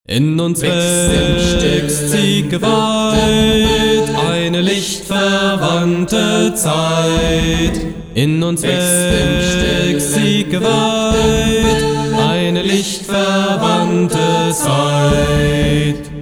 In uns wächst die Gewalt, eine lichtverwandte Zeit. In uns wächst die Gewalt, eine lichtverwandte Zeit.